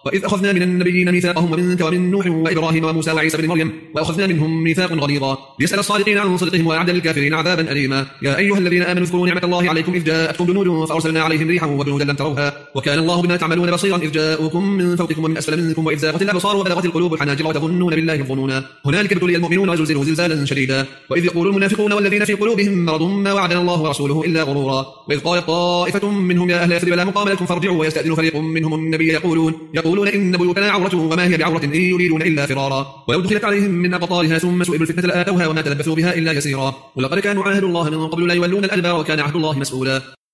وإذ أخذنا من النبيين ميثاقهم ومنك ومن نوح وإبراهيم وموسى وعيسى بن مريم وأخذنا منهم ميثاق غليظا ليسأل الصادقين عن صدقهم وأعد للكافرين عذابا أليما. يا أيها الذين آمنوا اذكروا نعمة الله عليكم إذ جاءتكم جنود فأرسلنا عليهم ريحا وجنودا لم تروها وكان الله بما تعملون بصيرا إذ جاءوكم من فوقكم ومن أسفل منكم وإذ زاغت الأبصار وبلغت القلوب الحناجر وتظنون بالله الظنونا هنالك ابتلي المؤمنون وزلزلوا زلزالا شديدا. وإذ يقول المنافقون والذين في قلوبهم مرض ما وعدنا الله ورسوله إلا غرورا. وإذ قالت طائفة منهم يا أهل يثرب لا مقام لكم فارجعوا ويستأذن فريق منهم النبي يقولون إن بيوتنا عورة وما هي بعورة إن يريدون إلا فرارا. ولو دخلت عليهم من أقطارها ثم سئلوا الفتنة لآتوها وما تلبثوا بها إلا يسيرا. ولقد كانوا عاهدوا الله من قبل لا يولون الأدبار وكان عهد الله مسؤولا.